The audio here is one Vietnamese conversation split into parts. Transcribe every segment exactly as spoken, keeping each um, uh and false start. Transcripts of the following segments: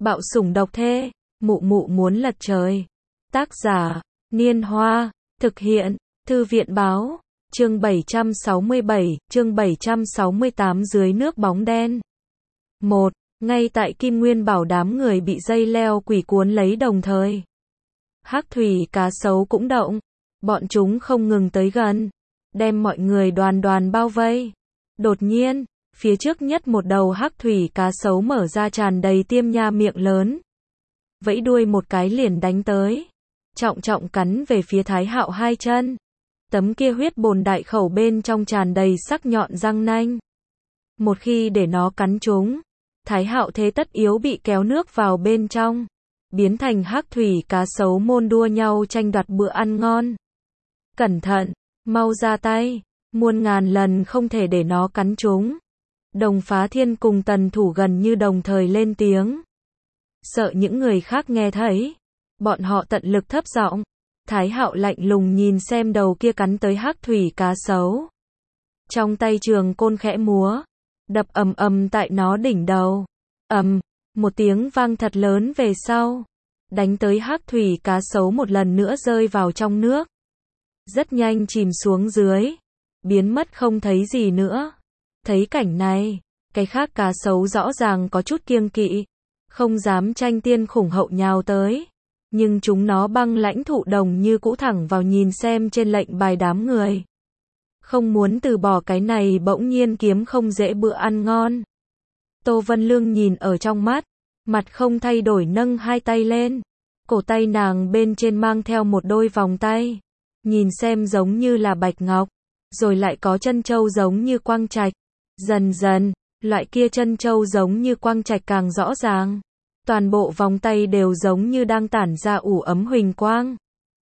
Bạo sủng độc thê, mụ mụ muốn lật trời. Tác giả, Niên Hoa, thực hiện, Thư viện báo, chương bảy trăm sáu mươi bảy, chương bảy trăm sáu mươi tám dưới nước bóng đen. một. Ngay tại Kim Nguyên Bảo đám người bị dây leo quỷ cuốn lấy đồng thời. Hắc thủy cá sấu cũng động, bọn chúng không ngừng tới gần, đem mọi người đoàn đoàn bao vây. Đột nhiên, phía trước nhất một đầu hắc thủy cá sấu mở ra tràn đầy tiêm nha miệng lớn. Vẫy đuôi một cái liền đánh tới. Trọng trọng cắn về phía Thái Hạo hai chân. Tấm kia huyết bồn đại khẩu bên trong tràn đầy sắc nhọn răng nanh. Một khi để nó cắn chúng, Thái Hạo thế tất yếu bị kéo nước vào bên trong, biến thành hắc thủy cá sấu môn đua nhau tranh đoạt bữa ăn ngon. Cẩn thận, mau ra tay, muôn ngàn lần không thể để nó cắn chúng. Đồng Phá Thiên cùng Tần Thủ gần như đồng thời lên tiếng. Sợ những người khác nghe thấy, bọn họ tận lực thấp giọng. Thái Hạo lạnh lùng nhìn xem đầu kia cắn tới hắc thủy cá sấu. Trong tay trường côn khẽ múa, đập ầm ầm tại nó đỉnh đầu. Ầm, một tiếng vang thật lớn về sau, đánh tới hắc thủy cá sấu một lần nữa rơi vào trong nước. Rất nhanh chìm xuống dưới, biến mất không thấy gì nữa. Thấy cảnh này, cái khác cá sấu rõ ràng có chút kiêng kỵ, không dám tranh tiên khủng hậu nhào tới. Nhưng chúng nó băng lãnh thụ đồng như cũ thẳng vào nhìn xem trên lệnh bài đám người. Không muốn từ bỏ cái này bỗng nhiên kiếm không dễ bữa ăn ngon. Tô Vân Lương nhìn ở trong mắt, mặt không thay đổi nâng hai tay lên. Cổ tay nàng bên trên mang theo một đôi vòng tay, nhìn xem giống như là bạch ngọc, rồi lại có chân châu giống như quang trạch. Dần dần, loại kia chân châu giống như quang trạch càng rõ ràng. Toàn bộ vòng tay đều giống như đang tản ra ủ ấm huỳnh quang.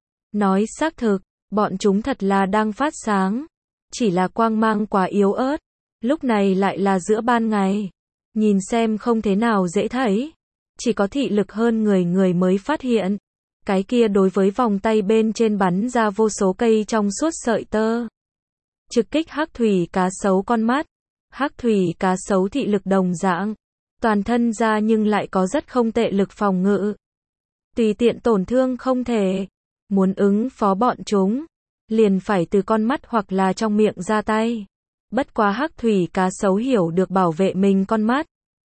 Nói xác thực, bọn chúng thật là đang phát sáng. Chỉ là quang mang quá yếu ớt. Lúc này lại là giữa ban ngày. Nhìn xem không thế nào dễ thấy. Chỉ có thị lực hơn người người mới phát hiện. Cái kia đối với vòng tay bên trên bắn ra vô số cây trong suốt sợi tơ. Trực kích hắc thủy cá sấu con mắt. Hắc thủy cá sấu thị lực đồng dạng. Toàn thân ra nhưng lại có rất không tệ lực phòng ngự. Tùy tiện tổn thương không thể. Muốn ứng phó bọn chúng, liền phải từ con mắt hoặc là trong miệng ra tay. Bất quá hắc thủy cá sấu hiểu được bảo vệ mình con mắt.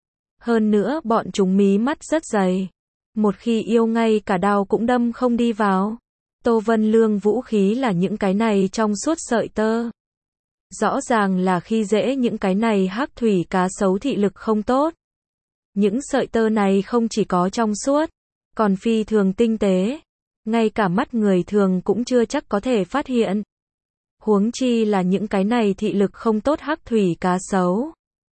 Hơn nữa bọn chúng mí mắt rất dày. Một khi yêu ngay cả đao cũng đâm không đi vào. Tô Vân Lương vũ khí là những cái này trong suốt sợi tơ. Rõ ràng là khi dễ những cái này hắc thủy cá sấu thị lực không tốt. Những sợi tơ này không chỉ có trong suốt, còn phi thường tinh tế. Ngay cả mắt người thường cũng chưa chắc có thể phát hiện. Huống chi là những cái này thị lực không tốt hắc thủy cá sấu.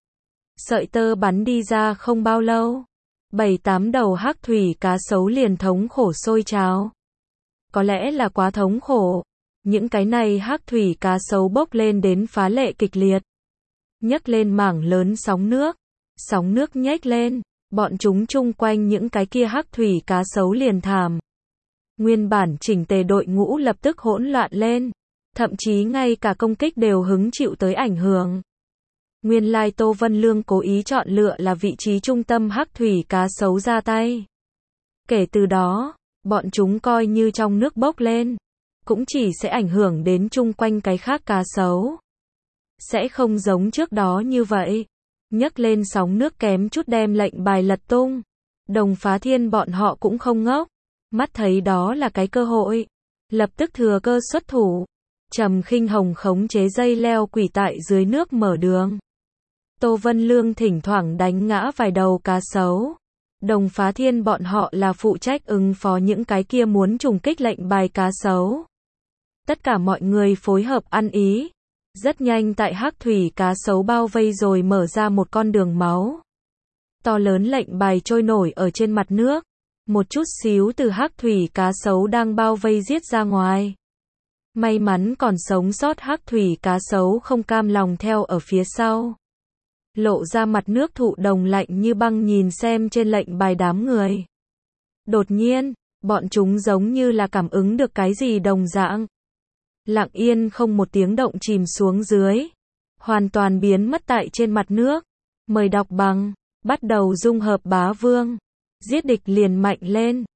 Sợi tơ bắn đi ra không bao lâu, bảy tám đầu hắc thủy cá sấu liền thống khổ sôi trào. Có lẽ là quá thống khổ, những cái này hắc thủy cá sấu bốc lên đến phá lệ kịch liệt. Nhấc lên mảng lớn sóng nước. Sóng nước nhếch lên, bọn chúng chung quanh những cái kia hắc thủy cá sấu liền thảm. Nguyên bản chỉnh tề đội ngũ lập tức hỗn loạn lên, thậm chí ngay cả công kích đều hứng chịu tới ảnh hưởng. Nguyên lai Tô Vân Lương cố ý chọn lựa là vị trí trung tâm hắc thủy cá sấu ra tay. Kể từ đó, bọn chúng coi như trong nước bốc lên, cũng chỉ sẽ ảnh hưởng đến chung quanh cái khác cá sấu. Sẽ không giống trước đó như vậy. Nhấc lên sóng nước kém chút đem lệnh bài lật tung. Đồng Phá Thiên bọn họ cũng không ngốc. Mắt thấy đó là cái cơ hội. Lập tức thừa cơ xuất thủ. Trầm Khinh Hồng khống chế dây leo quỷ tại dưới nước mở đường. Tô Vân Lương thỉnh thoảng đánh ngã vài đầu cá sấu. Đồng Phá Thiên bọn họ là phụ trách ứng phó những cái kia muốn trùng kích lệnh bài cá sấu. Tất cả mọi người phối hợp ăn ý. Rất nhanh tại hắc thủy cá sấu bao vây rồi mở ra một con đường máu. To lớn lệnh bài trôi nổi ở trên mặt nước. Một chút xíu từ hắc thủy cá sấu đang bao vây giết ra ngoài. May mắn còn sống sót hắc thủy cá sấu không cam lòng theo ở phía sau. Lộ ra mặt nước thụ đồng lạnh như băng nhìn xem trên lệnh bài đám người. Đột nhiên, bọn chúng giống như là cảm ứng được cái gì đồng dạng. Lặng yên không một tiếng động chìm xuống dưới. Hoàn toàn biến mất tại trên mặt nước. Mời đọc bằng, bắt đầu dung hợp bá vương. Giết địch liền mạnh lên.